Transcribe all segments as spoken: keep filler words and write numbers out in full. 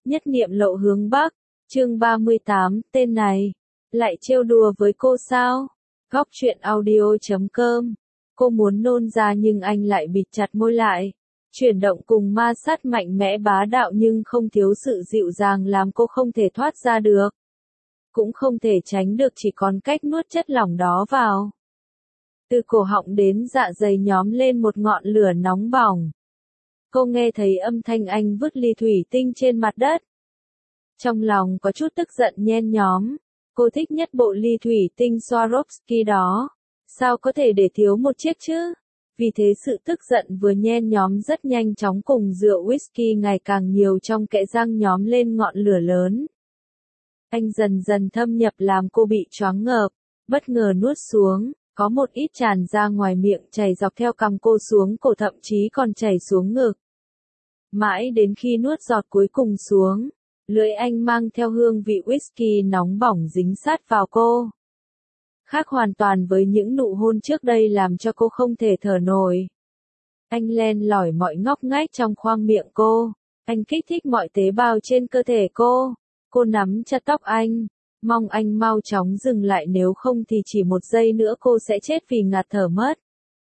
Nhất niệm lộ hướng Bắc, chương ba mươi tám, tên này, lại trêu đùa với cô sao? Góc truyện audio chấm com. Cô muốn nôn ra nhưng anh lại bịt chặt môi lại. Chuyển động cùng ma sát mạnh mẽ bá đạo nhưng không thiếu sự dịu dàng làm cô không thể thoát ra được. Cũng không thể tránh được, chỉ còn cách nuốt chất lỏng đó vào. Từ cổ họng đến dạ dày nhóm lên một ngọn lửa nóng bỏng. Cô nghe thấy âm thanh anh vứt ly thủy tinh trên mặt đất. Trong lòng có chút tức giận nhen nhóm. Cô thích nhất bộ ly thủy tinh Swarovski đó. Sao có thể để thiếu một chiếc chứ? Vì thế sự tức giận vừa nhen nhóm rất nhanh chóng cùng rượu whisky ngày càng nhiều trong kẽ răng nhóm lên ngọn lửa lớn. Anh dần dần thâm nhập làm cô bị choáng ngợp, bất ngờ nuốt xuống, có một ít tràn ra ngoài miệng chảy dọc theo cằm cô xuống cổ, thậm chí còn chảy xuống ngực. Mãi đến khi nuốt giọt cuối cùng xuống, lưỡi anh mang theo hương vị whisky nóng bỏng dính sát vào cô. Khác hoàn toàn với những nụ hôn trước đây làm cho cô không thể thở nổi. Anh len lỏi mọi ngóc ngách trong khoang miệng cô. Anh kích thích mọi tế bào trên cơ thể cô. Cô nắm chặt tóc anh, mong anh mau chóng dừng lại, nếu không thì chỉ một giây nữa cô sẽ chết vì ngạt thở mất.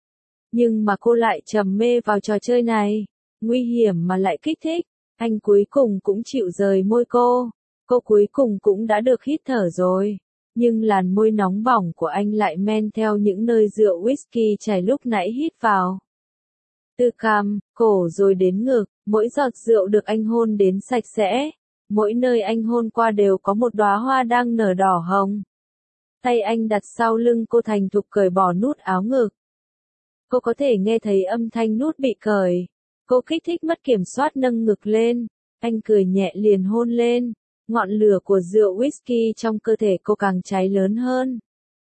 Nhưng mà cô lại trầm mê vào trò chơi này, nguy hiểm mà lại kích thích. Anh cuối cùng cũng chịu rời môi cô. Cô cuối cùng cũng đã được hít thở rồi. Nhưng làn môi nóng bỏng của anh lại men theo những nơi rượu whisky chảy lúc nãy hít vào. Từ cằm, cổ rồi đến ngực, mỗi giọt rượu được anh hôn đến sạch sẽ. Mỗi nơi anh hôn qua đều có một đóa hoa đang nở đỏ hồng. Tay anh đặt sau lưng cô, thành thục cởi bỏ nút áo ngực. Cô có thể nghe thấy âm thanh nút bị cởi. Cô kích thích mất kiểm soát nâng ngực lên. Anh cười nhẹ liền hôn lên. Ngọn lửa của rượu whisky trong cơ thể cô càng cháy lớn hơn.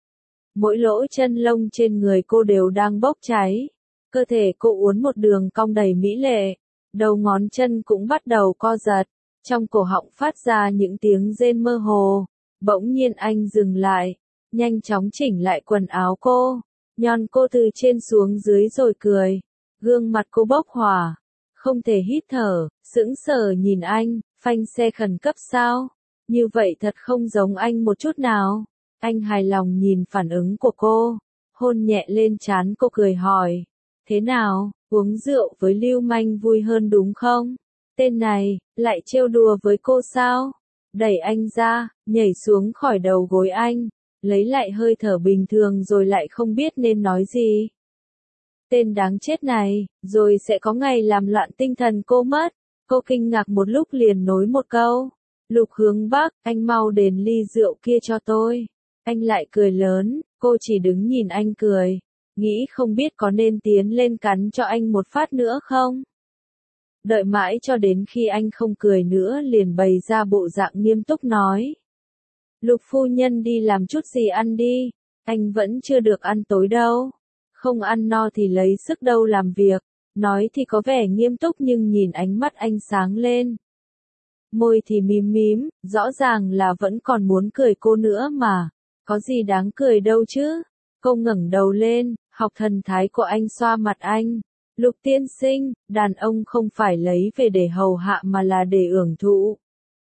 Mỗi lỗ chân lông trên người cô đều đang bốc cháy. Cơ thể cô uốn một đường cong đầy mỹ lệ. Đầu ngón chân cũng bắt đầu co giật. Trong cổ họng phát ra những tiếng rên mơ hồ. Bỗng nhiên anh dừng lại. Nhanh chóng chỉnh lại quần áo cô. Nhòn cô từ trên xuống dưới rồi cười. Gương mặt cô bốc hỏa. Không thể hít thở. Sững sờ nhìn anh. Phanh xe khẩn cấp sao? Như vậy thật không giống anh một chút nào. Anh hài lòng nhìn phản ứng của cô. Hôn nhẹ lên trán cô, cười hỏi. Thế nào, uống rượu với lưu manh vui hơn đúng không? Tên này, lại trêu đùa với cô sao? Đẩy anh ra, nhảy xuống khỏi đầu gối anh. Lấy lại hơi thở bình thường rồi lại không biết nên nói gì. Tên đáng chết này, rồi sẽ có ngày làm loạn tinh thần cô mất. Cô kinh ngạc một lúc liền nối một câu. Lục hướng Bắc, anh mau đền ly rượu kia cho tôi. Anh lại cười lớn, cô chỉ đứng nhìn anh cười. Nghĩ không biết có nên tiến lên cắn cho anh một phát nữa không? Đợi mãi cho đến khi anh không cười nữa liền bày ra bộ dạng nghiêm túc nói. Lục phu nhân đi làm chút gì ăn đi. Anh vẫn chưa được ăn tối đâu. Không ăn no thì lấy sức đâu làm việc. Nói thì có vẻ nghiêm túc nhưng nhìn ánh mắt anh sáng lên. Môi thì mím mím, rõ ràng là vẫn còn muốn cười cô nữa mà. Có gì đáng cười đâu chứ? Cô ngẩng đầu lên, học thần thái của anh xoa mặt anh. Lục tiên sinh, đàn ông không phải lấy về để hầu hạ mà là để hưởng thụ.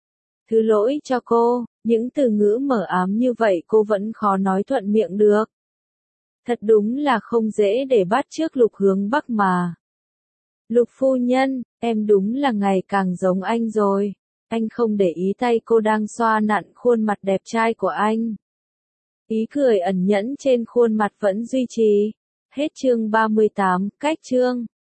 Thứ lỗi cho cô, những từ ngữ mờ ám như vậy cô vẫn khó nói thuận miệng được. Thật đúng là không dễ để bắt chước Lục hướng Bắc mà. Lục phu nhân, em đúng là ngày càng giống anh rồi. Anh không để ý tay cô đang xoa nặn khuôn mặt đẹp trai của anh. Ý cười ẩn nhẫn trên khuôn mặt vẫn duy trì. Hết chương ba mươi tám, cách chương.